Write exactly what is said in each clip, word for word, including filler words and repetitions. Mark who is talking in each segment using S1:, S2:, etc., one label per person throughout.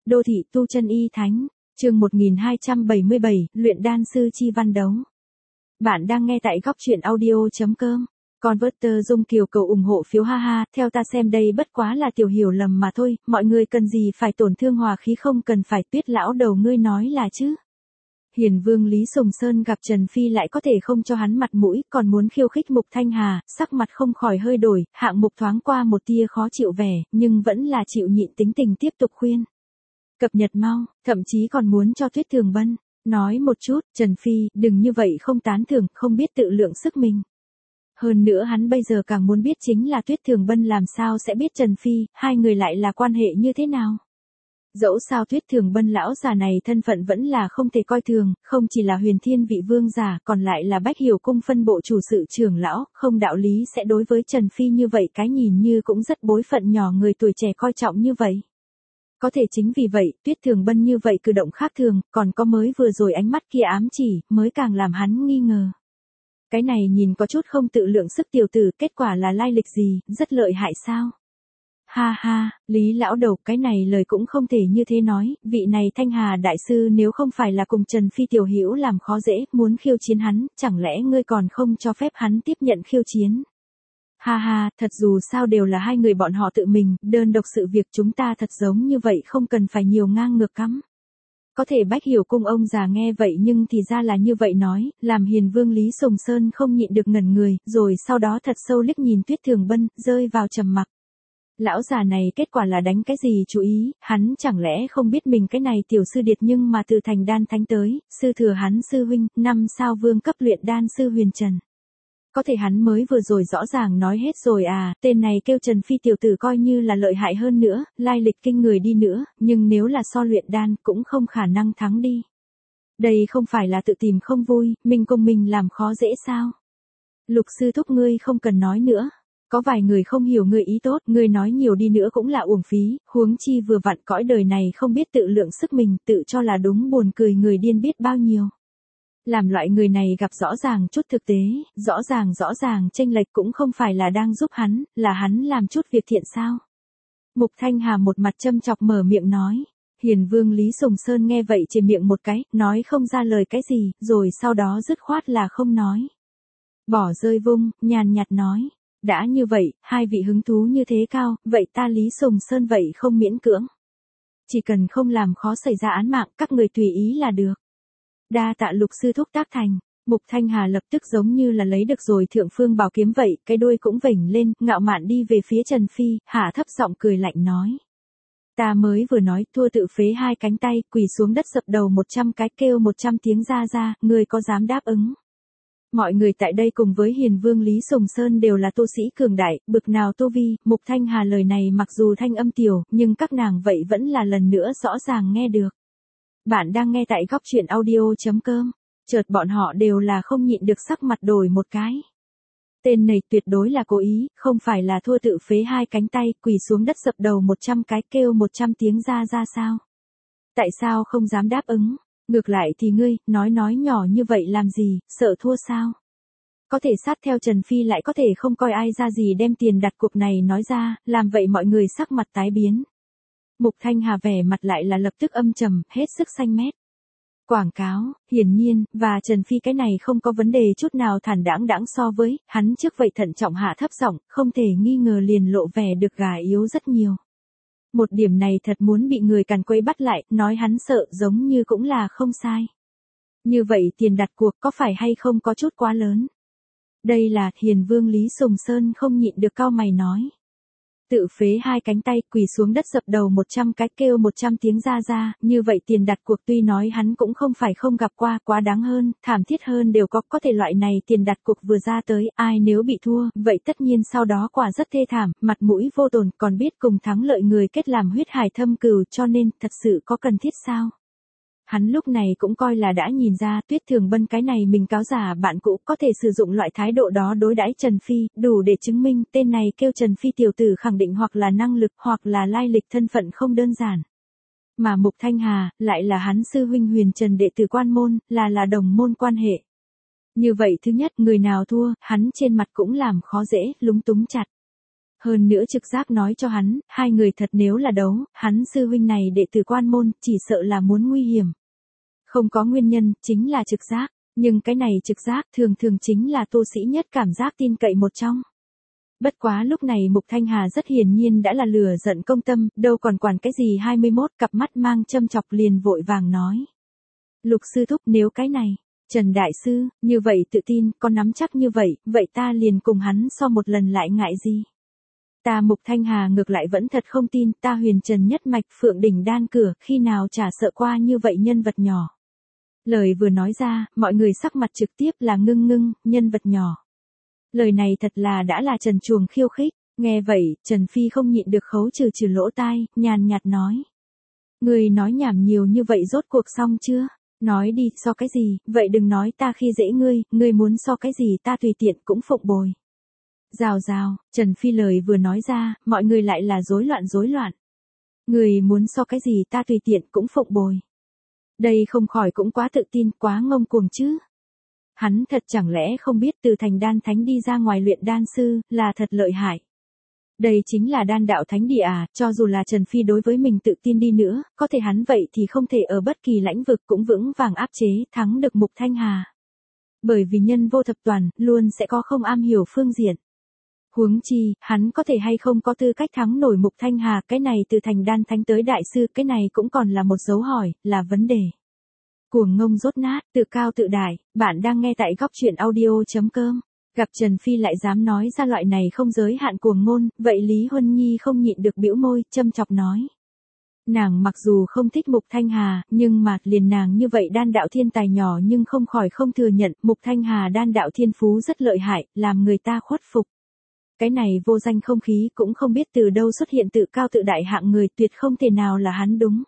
S1: Đô thị tu chân y thánh, chương một nghìn hai trăm bảy mươi bảy, luyện đan sư chi văn đấu. Bạn đang nghe tại góc truyện audio.com. Converter Dung Kiều cầu ủng hộ phiếu ha ha, theo ta xem đây bất quá là tiểu hiểu lầm mà thôi, mọi người cần gì phải tổn thương hòa khí, không cần phải. Tuyết lão đầu ngươi nói là chứ. Hiền vương Lý Sùng Sơn gặp Trần Phi lại có thể không cho hắn mặt mũi, còn muốn khiêu khích Mục Thanh Hà, sắc mặt không khỏi hơi đổi, hạng mục thoáng qua một tia khó chịu vẻ, nhưng vẫn là chịu nhịn tính tình tiếp tục khuyên. Cập nhật mau, thậm chí còn muốn cho Tuyết Thường Bân nói một chút, Trần Phi, đừng như vậy không tán thưởng, không biết tự lượng sức mình. Hơn nữa hắn bây giờ càng muốn biết chính là Tuyết Thường Bân làm sao sẽ biết Trần Phi, hai người lại là quan hệ như thế nào. Dẫu sao Tuyết Thường Bân lão già này thân phận vẫn là không thể coi thường, không chỉ là Huyền Thiên vị vương giả, còn lại là Bách Hiểu cung phân bộ chủ sự trưởng lão, không đạo lý sẽ đối với Trần Phi như vậy, cái nhìn như cũng rất bối phận nhỏ người tuổi trẻ coi trọng như vậy. Có thể chính vì vậy, Tuyết Thường Bân như vậy cử động khác thường, còn có mới vừa rồi ánh mắt kia ám chỉ, mới càng làm hắn nghi ngờ. Cái này nhìn có chút không tự lượng sức tiểu tử, kết quả là lai lịch gì, rất lợi hại sao? Ha ha, Lý lão đầu, cái này lời cũng không thể như thế nói, vị này Thanh Hà đại sư nếu không phải là cùng Trần Phi tiểu hữu làm khó dễ, muốn khiêu chiến hắn, chẳng lẽ ngươi còn không cho phép hắn tiếp nhận khiêu chiến? Ha ha, thật dù sao đều là hai người bọn họ tự mình, đơn độc sự việc chúng ta thật giống như vậy không cần phải nhiều ngang ngược cắm. Có thể Bách Hiểu cung ông già nghe vậy nhưng thì ra là như vậy nói, làm Hiền vương Lý Sùng Sơn không nhịn được ngẩn người, rồi sau đó thật sâu liếc nhìn Tuyết Thường Bân, rơi vào trầm mặc. Lão già này kết quả là đánh cái gì chú ý, hắn chẳng lẽ không biết mình cái này tiểu sư điệt nhưng mà từ thành đan thánh tới, sư thừa hắn sư huynh, năm sao vương cấp luyện đan sư Huyền Trần. Có thể hắn mới vừa rồi rõ ràng nói hết rồi à, tên này kêu Trần Phi tiểu tử coi như là lợi hại hơn nữa, lai lịch kinh người đi nữa, nhưng nếu là so luyện đan cũng không khả năng thắng đi. Đây không phải là tự tìm không vui, mình cùng mình làm khó dễ sao? Lục sư thúc ngươi không cần nói nữa. Có vài người không hiểu ngươi ý tốt, ngươi nói nhiều đi nữa cũng là uổng phí, huống chi vừa vặn cõi đời này không biết tự lượng sức mình, tự cho là đúng, buồn cười người điên biết bao nhiêu. Làm loại người này gặp rõ ràng chút thực tế, rõ ràng rõ ràng chênh lệch cũng không phải là đang giúp hắn, là hắn làm chút việc thiện sao. Mục Thanh Hà một mặt châm chọc mở miệng nói. Hiền vương Lý Sùng Sơn nghe vậy chỉ miệng một cái, nói không ra lời cái gì, rồi sau đó dứt khoát là không nói. Bỏ rơi vung, nhàn nhạt nói. Đã như vậy, hai vị hứng thú như thế cao, vậy ta Lý Sùng Sơn vậy không miễn cưỡng. Chỉ cần không làm khó xảy ra án mạng, các người tùy ý là được. Đa tạ lục sư thúc tác thành, Mục Thanh Hà lập tức giống như là lấy được rồi thượng phương bảo kiếm vậy, cái đuôi cũng vểnh lên, ngạo mạn đi về phía Trần Phi, hạ thấp giọng cười lạnh nói. Ta mới vừa nói, thua tự phế hai cánh tay, quỳ xuống đất dập đầu một trăm cái, kêu một trăm tiếng ra ra, người có dám đáp ứng? Mọi người tại đây cùng với Hiền vương Lý Sùng Sơn đều là tu sĩ cường đại, bực nào tu vi, Mục Thanh Hà lời này mặc dù thanh âm tiểu, nhưng các nàng vậy vẫn là lần nữa rõ ràng nghe được. Bạn đang nghe tại góc truyện audio.com, chợt bọn họ đều là không nhịn được sắc mặt đổi một cái. Tên này tuyệt đối là cố ý, không phải là thua tự phế hai cánh tay, quỳ xuống đất dập đầu một trăm cái, kêu một trăm tiếng ra ra sao? Tại sao không dám đáp ứng? Ngược lại thì ngươi, nói nói nhỏ như vậy làm gì, sợ thua sao? Có thể sát theo Trần Phi lại có thể không coi ai ra gì đem tiền đặt cuộc này nói ra, làm vậy mọi người sắc mặt tái biến. Mục Thanh Hà vẻ mặt lại là lập tức âm trầm, hết sức xanh mét. Quảng cáo, hiển nhiên, và Trần Phi cái này không có vấn đề chút nào thản đãng đãng so với, hắn trước vậy thận trọng hạ thấp giọng, không thể nghi ngờ liền lộ vẻ được gà yếu rất nhiều. Một điểm này thật muốn bị người càn quấy bắt lại, nói hắn sợ giống như cũng là không sai. Như vậy tiền đặt cuộc có phải hay không có chút quá lớn? Đây là Hiền vương Lý Sùng Sơn không nhịn được cau mày nói. Tự phế hai cánh tay, quỳ xuống đất dập đầu một trăm cái, kêu một trăm tiếng ra ra, như vậy tiền đặt cuộc tuy nói hắn cũng không phải không gặp qua, quá đáng hơn, thảm thiết hơn đều có, có thể loại này tiền đặt cuộc vừa ra tới, ai nếu bị thua, vậy tất nhiên sau đó quả rất thê thảm, mặt mũi vô tồn, còn biết cùng thắng lợi người kết làm huyết hải thâm cừu, cho nên, thật sự có cần thiết sao? Hắn lúc này cũng coi là đã nhìn ra Tuyết Thường Bân cái này mình cáo giả bạn cũ có thể sử dụng loại thái độ đó đối đãi Trần Phi, đủ để chứng minh tên này kêu Trần Phi tiểu tử khẳng định hoặc là năng lực hoặc là lai lịch thân phận không đơn giản. Mà Mục Thanh Hà, lại là hắn sư huynh Huyền Trần đệ tử quan môn, là là đồng môn quan hệ. Như vậy thứ nhất, người nào thua, hắn trên mặt cũng làm khó dễ, lúng túng chặt. Hơn nữa trực giác nói cho hắn, hai người thật nếu là đấu, hắn sư huynh này đệ tử quan môn, chỉ sợ là muốn nguy hiểm. Không có nguyên nhân, chính là trực giác, nhưng cái này trực giác thường thường chính là tu sĩ nhất cảm giác tin cậy một trong. Bất quá lúc này Mục Thanh Hà rất hiển nhiên đã là lửa giận công tâm, đâu còn quản cái gì hai mươi mốt, cặp mắt mang châm chọc liền vội vàng nói. Lục sư thúc, nếu cái này, Trần Đại Sư, như vậy tự tin, có nắm chắc như vậy, vậy ta liền cùng hắn so một lần lại ngại gì. Ta Mục Thanh Hà ngược lại vẫn thật không tin, ta Huyền Trần nhất mạch Phượng Đỉnh đan cửa, khi nào chả sợ qua như vậy nhân vật nhỏ. Lời vừa nói ra, mọi người sắc mặt trực tiếp là ngưng ngưng, nhân vật nhỏ. Lời này thật là đã là Trần Chuồng khiêu khích, nghe vậy, Trần Phi không nhịn được khấu trừ trừ lỗ tai, nhàn nhạt nói. Người nói nhảm nhiều như vậy rốt cuộc xong chưa? Nói đi, so cái gì, vậy đừng nói ta khi dễ ngươi, ngươi muốn so cái gì ta tùy tiện cũng phụng bồi. Rào rào, Trần Phi lời vừa nói ra, mọi người lại là rối loạn rối loạn. Người muốn so cái gì ta tùy tiện cũng phụng bồi. Đây không khỏi cũng quá tự tin, quá ngông cuồng chứ. Hắn thật chẳng lẽ không biết từ thành đan thánh đi ra ngoài luyện đan sư, là thật lợi hại. Đây chính là đan đạo thánh địa à, cho dù là Trần Phi đối với mình tự tin đi nữa, có thể hắn vậy thì không thể ở bất kỳ lãnh vực cũng vững vàng áp chế, thắng được Mục Thanh Hà. Bởi vì nhân vô thập toàn, luôn sẽ có không am hiểu phương diện. Huống chi, hắn có thể hay không có tư cách thắng nổi Mục Thanh Hà, cái này từ thành đan thánh tới đại sư, cái này cũng còn là một dấu hỏi, là vấn đề. Cuồng ngông rốt nát, tự cao tự đại, bạn đang nghe tại góc truyện audio.com. Gặp Trần Phi lại dám nói ra loại này không giới hạn cuồng ngôn, vậy Lý Huân Nhi không nhịn được bĩu môi, châm chọc nói. Nàng mặc dù không thích Mục Thanh Hà, nhưng mà liền nàng như vậy đan đạo thiên tài nhỏ nhưng không khỏi không thừa nhận Mục Thanh Hà đan đạo thiên phú rất lợi hại, làm người ta khuất phục. Cái này vô danh không khí cũng không biết từ đâu xuất hiện tự cao tự đại hạng người, tuyệt không thể nào là hắn đúng.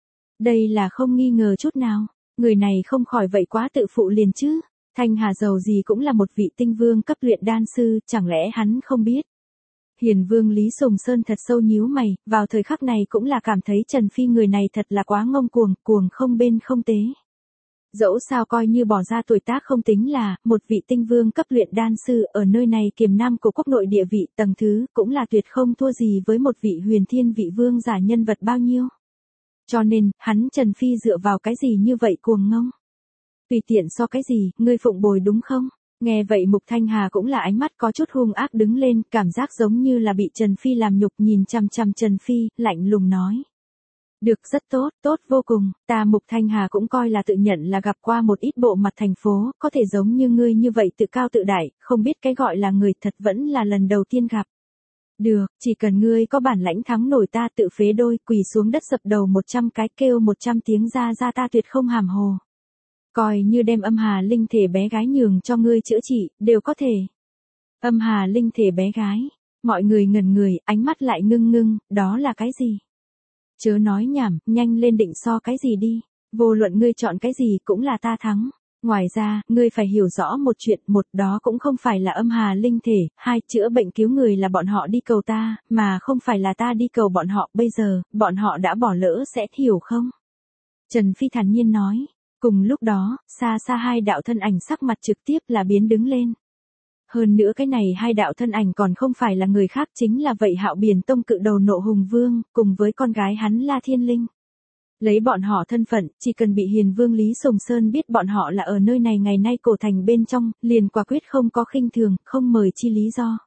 S1: Đây là không nghi ngờ chút nào, người này không khỏi vậy quá tự phụ liền chứ. Thanh Hà giàu gì cũng là một vị tinh vương cấp luyện đan sư, chẳng lẽ hắn không biết. Hiền vương Lý Sùng Sơn thật sâu nhíu mày, vào thời khắc này cũng là cảm thấy Trần Phi người này thật là quá ngông cuồng, cuồng không bên không tế. Dẫu sao coi như bỏ ra tuổi tác không tính là, một vị tinh vương cấp luyện đan sư ở nơi này kiềm nam của quốc nội địa vị tầng thứ, cũng là tuyệt không thua gì với một vị huyền thiên vị vương giả nhân vật bao nhiêu. Cho nên, hắn Trần Phi dựa vào cái gì như vậy cuồng ngông? Tùy tiện so cái gì, ngươi phụng bồi đúng không? Nghe vậy Mục Thanh Hà cũng là ánh mắt có chút hung ác đứng lên, cảm giác giống như là bị Trần Phi làm nhục, nhìn chằm chằm Trần Phi, lạnh lùng nói. Được, rất tốt, tốt vô cùng, ta Mục Thanh Hà cũng coi là tự nhận là gặp qua một ít bộ mặt thành phố, có thể giống như ngươi như vậy tự cao tự đại, không biết cái gọi là người thật vẫn là lần đầu tiên gặp. Được, chỉ cần ngươi có bản lãnh thắng nổi ta tự phế đôi, quỳ xuống đất dập đầu một trăm cái, kêu một trăm tiếng ra ra ta tuyệt không hàm hồ. Coi như đem âm hà linh thể bé gái nhường cho ngươi chữa trị, đều có thể. Âm hà linh thể bé gái, mọi người ngẩn người, ánh mắt lại ngưng ngưng, đó là cái gì? Chớ nói nhảm, nhanh lên định so cái gì đi, vô luận ngươi chọn cái gì cũng là ta thắng. Ngoài ra, ngươi phải hiểu rõ một chuyện, một đó cũng không phải là âm hà linh thể, hai chữa bệnh cứu người là bọn họ đi cầu ta, mà không phải là ta đi cầu bọn họ, bây giờ, bọn họ đã bỏ lỡ sẽ hiểu không? Trần Phi thản nhiên nói. Cùng lúc đó, xa xa hai đạo thân ảnh sắc mặt trực tiếp là biến đứng lên. Hơn nữa cái này hai đạo thân ảnh còn không phải là người khác, chính là vậy Hạo Biển Tông cự đầu Nộ Hùng Vương, cùng với con gái hắn La Thiên Linh. Lấy bọn họ thân phận, chỉ cần bị Hiền Vương Lý Sùng Sơn biết bọn họ là ở nơi này ngày nay cổ thành bên trong, liền quả quyết không có khinh thường, không mời chi lý do.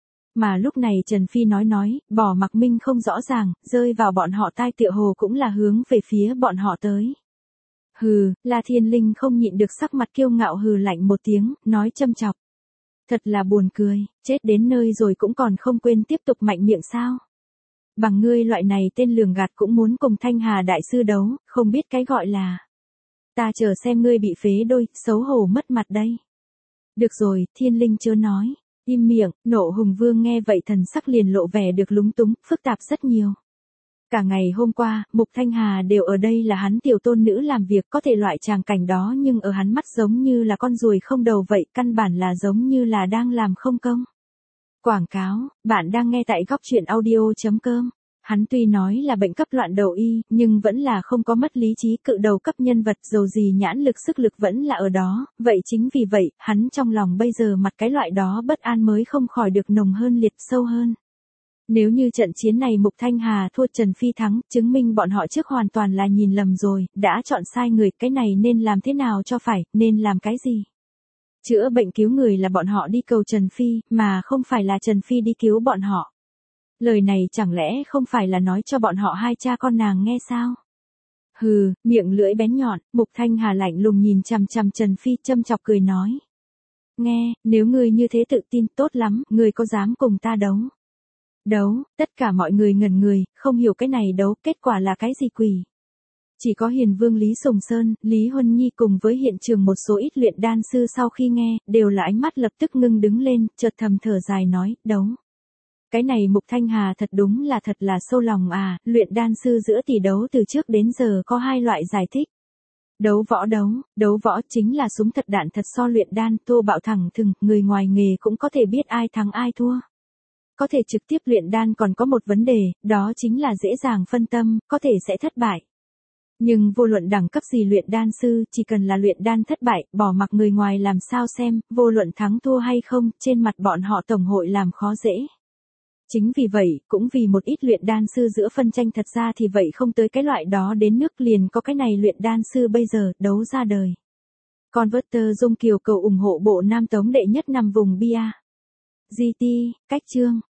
S1: Mà lúc này Trần Phi nói nói, bỏ mặc minh không rõ ràng, rơi vào bọn họ tai tựa hồ cũng là hướng về phía bọn họ tới. Hừ, La Thiên Linh không nhịn được sắc mặt kiêu ngạo hừ lạnh một tiếng, nói châm chọc. Thật là buồn cười, chết đến nơi rồi cũng còn không quên tiếp tục mạnh miệng sao. Bằng ngươi loại này tên lường gạt cũng muốn cùng Thanh Hà đại sư đấu, không biết cái gọi là. Ta chờ xem ngươi bị phế đôi, xấu hổ mất mặt đây. Được rồi, Thiên Linh chớ nói, im miệng, Nộ Hùng Vương nghe vậy thần sắc liền lộ vẻ được lúng túng, phức tạp rất nhiều. Cả ngày hôm qua, Mục Thanh Hà đều ở đây là hắn tiểu tôn nữ làm việc, có thể loại tràng cảnh đó nhưng ở hắn mắt giống như là con ruồi không đầu vậy, căn bản là giống như là đang làm không công. Quảng cáo, bạn đang nghe tại góc truyện audio.com. Hắn tuy nói là bệnh cấp loạn đầu y, nhưng vẫn là không có mất lý trí, cự đầu cấp nhân vật, dầu gì nhãn lực sức lực vẫn là ở đó, vậy chính vì vậy, hắn trong lòng bây giờ mặt cái loại đó bất an mới không khỏi được nồng hơn liệt sâu hơn. Nếu như trận chiến này Mục Thanh Hà thua Trần Phi thắng, chứng minh bọn họ trước hoàn toàn là nhìn lầm rồi, đã chọn sai người, cái này nên làm thế nào cho phải, nên làm cái gì? Chữa bệnh cứu người là bọn họ đi cầu Trần Phi, mà không phải là Trần Phi đi cứu bọn họ. Lời này chẳng lẽ không phải là nói cho bọn họ hai cha con nàng nghe sao? Hừ, miệng lưỡi bén nhọn, Mục Thanh Hà lạnh lùng nhìn chằm chằm Trần Phi châm chọc cười nói. Nghe, nếu ngươi như thế tự tin tốt lắm, ngươi có dám cùng ta đấu? Đấu, tất cả mọi người ngẩn người, không hiểu cái này đấu, kết quả là cái gì quỷ? Chỉ có Hiền Vương Lý Sùng Sơn, Lý Huân Nhi cùng với hiện trường một số ít luyện đan sư sau khi nghe, đều là ánh mắt lập tức ngưng đứng lên, chợt thầm thở dài nói, đấu. Cái này Mục Thanh Hà thật đúng là thật là sâu lòng à, luyện đan sư giữa tỷ đấu từ trước đến giờ có hai loại giải thích. Đấu võ đấu, đấu võ chính là súng thật đạn thật so luyện đan, thô bạo thẳng thừng, người ngoài nghề cũng có thể biết ai thắng ai thua. Có thể trực tiếp luyện đan còn có một vấn đề, đó chính là dễ dàng phân tâm, có thể sẽ thất bại. Nhưng vô luận đẳng cấp gì luyện đan sư, chỉ cần là luyện đan thất bại, bỏ mặc người ngoài làm sao xem, vô luận thắng thua hay không, trên mặt bọn họ tổng hội làm khó dễ. Chính vì vậy, cũng vì một ít luyện đan sư giữa phân tranh thật ra thì vậy không tới cái loại đó đến nước liền có cái này luyện đan sư bây giờ, đấu ra đời. Converter Dung Kiều cầu ủng hộ bộ Nam Tống đệ nhất năm vùng bia. giê tê, cách chương.